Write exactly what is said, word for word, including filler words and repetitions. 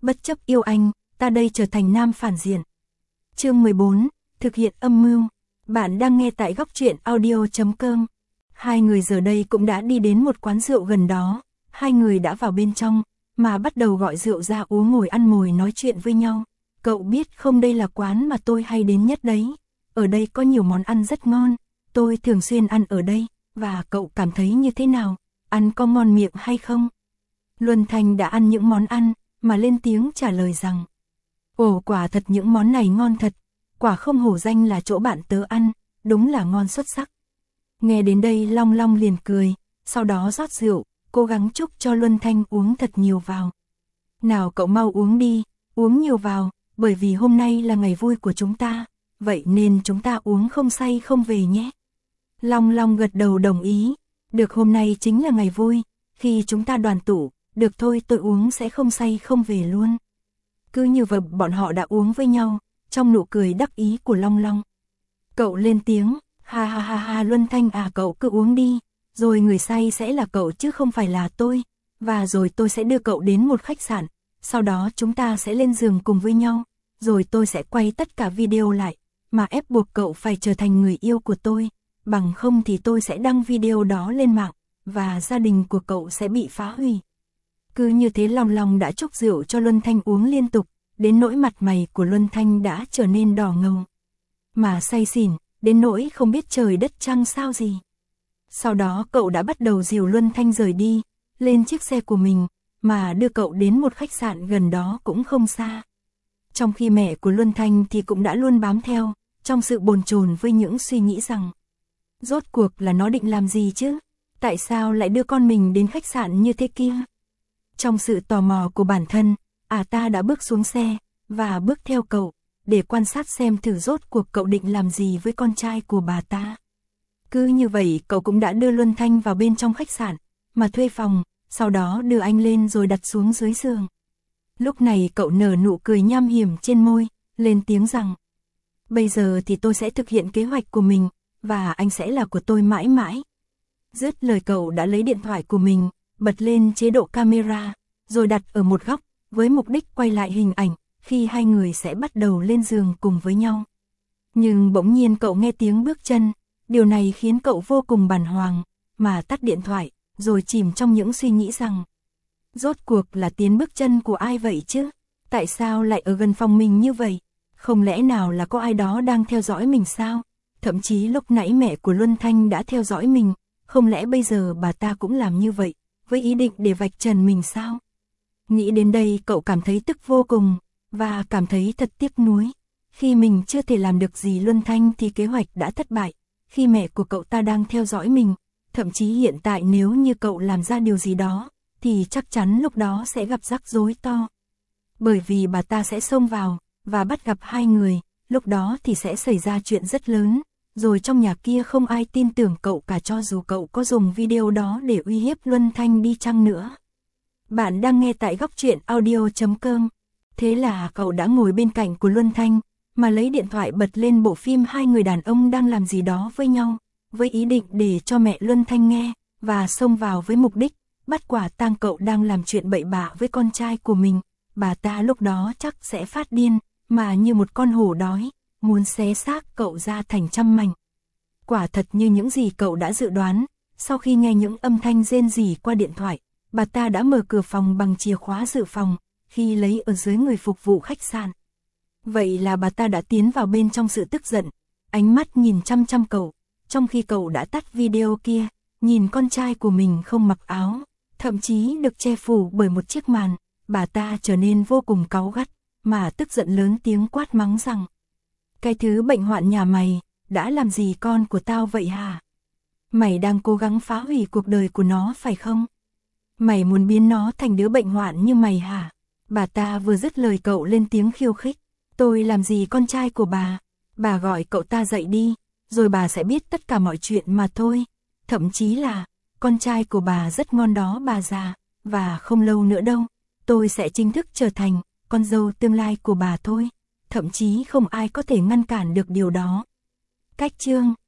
bất chấp yêu anh, ta đây trở thành nam phản diện. Chương mười bốn, thực hiện âm mưu. Bạn đang nghe tại góc truyện audio chấm com. Hai người giờ đây cũng đã đi đến một quán rượu gần đó, hai người đã vào bên trong, mà bắt đầu gọi rượu ra uống, ngồi ăn ngồi nói chuyện với nhau. Cậu biết không, đây là quán mà tôi hay đến nhất đấy. Ở đây có nhiều món ăn rất ngon, tôi thường xuyên ăn ở đây, và cậu cảm thấy như thế nào, ăn có ngon miệng hay không? Luân Thanh đã ăn những món ăn, mà lên tiếng trả lời rằng: Ồ, quả thật những món này ngon thật, quả không hổ danh là chỗ bạn tớ ăn, đúng là ngon xuất sắc. Nghe đến đây Long Long liền cười, sau đó rót rượu, cố gắng chúc cho Luân Thanh uống thật nhiều vào. Nào cậu mau uống đi, uống nhiều vào, bởi vì hôm nay là ngày vui của chúng ta, vậy nên chúng ta uống không say không về nhé. Long Long gật đầu đồng ý, được, hôm nay chính là ngày vui, khi chúng ta đoàn tụ, được thôi, tôi uống sẽ không say không về luôn. Cứ như vậy bọn họ đã uống với nhau, trong nụ cười đắc ý của Long Long. Cậu lên tiếng, ha ha ha ha, Luân Thanh à, cậu cứ uống đi, rồi người say sẽ là cậu chứ không phải là tôi, và rồi tôi sẽ đưa cậu đến một khách sạn, sau đó chúng ta sẽ lên giường cùng với nhau, rồi tôi sẽ quay tất cả video lại, mà ép buộc cậu phải trở thành người yêu của tôi, bằng không thì tôi sẽ đăng video đó lên mạng, và gia đình của cậu sẽ bị phá hủy. Cứ như thế Long Long đã chúc rượu cho Luân Thanh uống liên tục, đến nỗi mặt mày của Luân Thanh đã trở nên đỏ ngầu, mà say xỉn, đến nỗi không biết trời đất trăng sao gì. Sau đó cậu đã bắt đầu dìu Luân Thanh rời đi, lên chiếc xe của mình, mà đưa cậu đến một khách sạn gần đó cũng không xa. Trong khi mẹ của Luân Thanh thì cũng đã luôn bám theo, trong sự bồn chồn với những suy nghĩ rằng rốt cuộc là nó định làm gì chứ? Tại sao lại đưa con mình đến khách sạn như thế kia? Trong sự tò mò của bản thân, à ta đã bước xuống xe, và bước theo cậu, để quan sát xem thử rốt cuộc cậu định làm gì với con trai của bà ta. Cứ như vậy cậu cũng đã đưa Luân Thanh vào bên trong khách sạn, mà thuê phòng, sau đó đưa anh lên rồi đặt xuống dưới giường. Lúc này cậu nở nụ cười nham hiểm trên môi, lên tiếng rằng: Bây giờ thì tôi sẽ thực hiện kế hoạch của mình, và anh sẽ là của tôi mãi mãi. Dứt lời cậu đã lấy điện thoại của mình, bật lên chế độ camera, rồi đặt ở một góc, với mục đích quay lại hình ảnh, khi hai người sẽ bắt đầu lên giường cùng với nhau. Nhưng bỗng nhiên cậu nghe tiếng bước chân, điều này khiến cậu vô cùng bàng hoàng, mà tắt điện thoại, rồi chìm trong những suy nghĩ rằng rốt cuộc là tiếng bước chân của ai vậy chứ? Tại sao lại ở gần phòng mình như vậy? Không lẽ nào là có ai đó đang theo dõi mình sao? Thậm chí lúc nãy mẹ của Luân Thanh đã theo dõi mình, không lẽ bây giờ bà ta cũng làm như vậy, với ý định để vạch trần mình sao? Nghĩ đến đây cậu cảm thấy tức vô cùng, và cảm thấy thật tiếc nuối. Khi mình chưa thể làm được gì Luân Thanh thì kế hoạch đã thất bại, khi mẹ của cậu ta đang theo dõi mình, thậm chí hiện tại nếu như cậu làm ra điều gì đó, thì chắc chắn lúc đó sẽ gặp rắc rối to. Bởi vì bà ta sẽ xông vào, và bắt gặp hai người, lúc đó thì sẽ xảy ra chuyện rất lớn, rồi trong nhà kia không ai tin tưởng cậu cả, cho dù cậu có dùng video đó để uy hiếp Luân Thanh đi chăng nữa. Bạn đang nghe tại góc truyện audio chấm com. Thế là cậu đã ngồi bên cạnh của Luân Thanh, mà lấy điện thoại bật lên bộ phim hai người đàn ông đang làm gì đó với nhau, với ý định để cho mẹ Luân Thanh nghe, và xông vào với mục đích bắt quả tang cậu đang làm chuyện bậy bạ với con trai của mình. Bà ta lúc đó chắc sẽ phát điên, mà như một con hổ đói, muốn xé xác cậu ra thành trăm mảnh. Quả thật như những gì cậu đã dự đoán, sau khi nghe những âm thanh rên rỉ qua điện thoại, bà ta đã mở cửa phòng bằng chìa khóa dự phòng, khi lấy ở dưới người phục vụ khách sạn. Vậy là bà ta đã tiến vào bên trong sự tức giận, ánh mắt nhìn chăm chăm cậu, trong khi cậu đã tắt video kia, nhìn con trai của mình không mặc áo, thậm chí được che phủ bởi một chiếc màn, bà ta trở nên vô cùng cáu gắt, mà tức giận lớn tiếng quát mắng rằng: Cái thứ bệnh hoạn nhà mày, đã làm gì con của tao vậy hả? Mày đang cố gắng phá hủy cuộc đời của nó phải không? Mày muốn biến nó thành đứa bệnh hoạn như mày hả? Bà ta vừa dứt lời cậu lên tiếng khiêu khích: Tôi làm gì con trai của bà? Bà gọi cậu ta dậy đi, rồi bà sẽ biết tất cả mọi chuyện mà thôi. Thậm chí là, con trai của bà rất ngon đó bà già, và không lâu nữa đâu, tôi sẽ chính thức trở thành con dâu tương lai của bà thôi. Thậm chí không ai có thể ngăn cản được điều đó. Cách chương